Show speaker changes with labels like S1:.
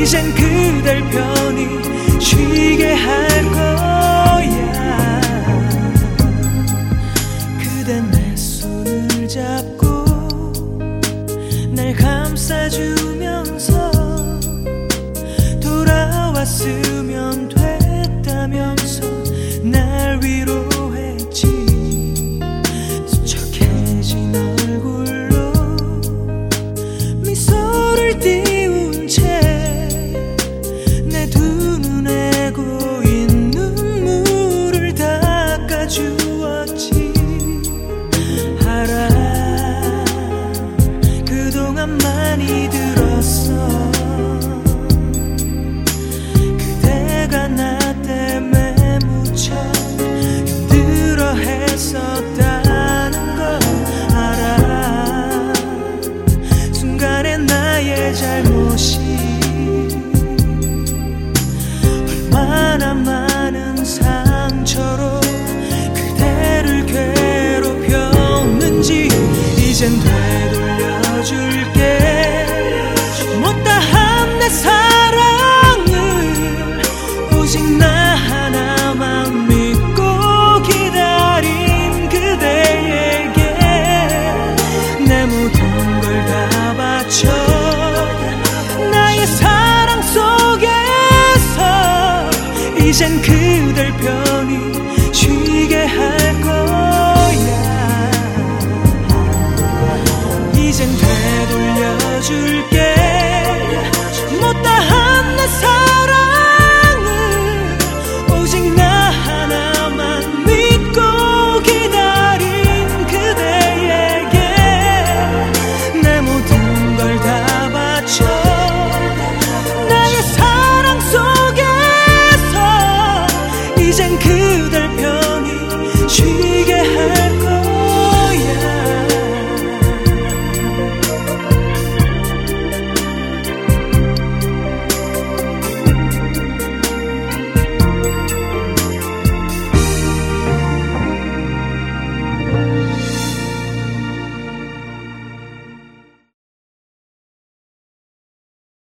S1: 이젠 그댈 편히 쉬게 할 거야. 그대 내 손을 잡고 날 감싸주면서 돌아왔으면 됐다면서 날 위로했지. 수척해진 얼굴로 미소를 띄운 채 내 두 눈에 고인 눈물을 닦아주었지. 알아, 그동안 많이 들었어. 그대가 나 때문에 무척 힘들어 했었다는 걸 알아. 순간에 나의 잘못이 얼마나 많은 상처로 그대를 괴롭혔는지 이젠 되돌려줄게. 못다한 내 사랑을 오직 나 하나만 믿고 기다린 그대에게 내 모든 걸 다 바쳐 나의 사랑 속에서 이젠 그댈 편히 쉬게 할 거야. 이젠 되돌려줄게. 못다한 내 사랑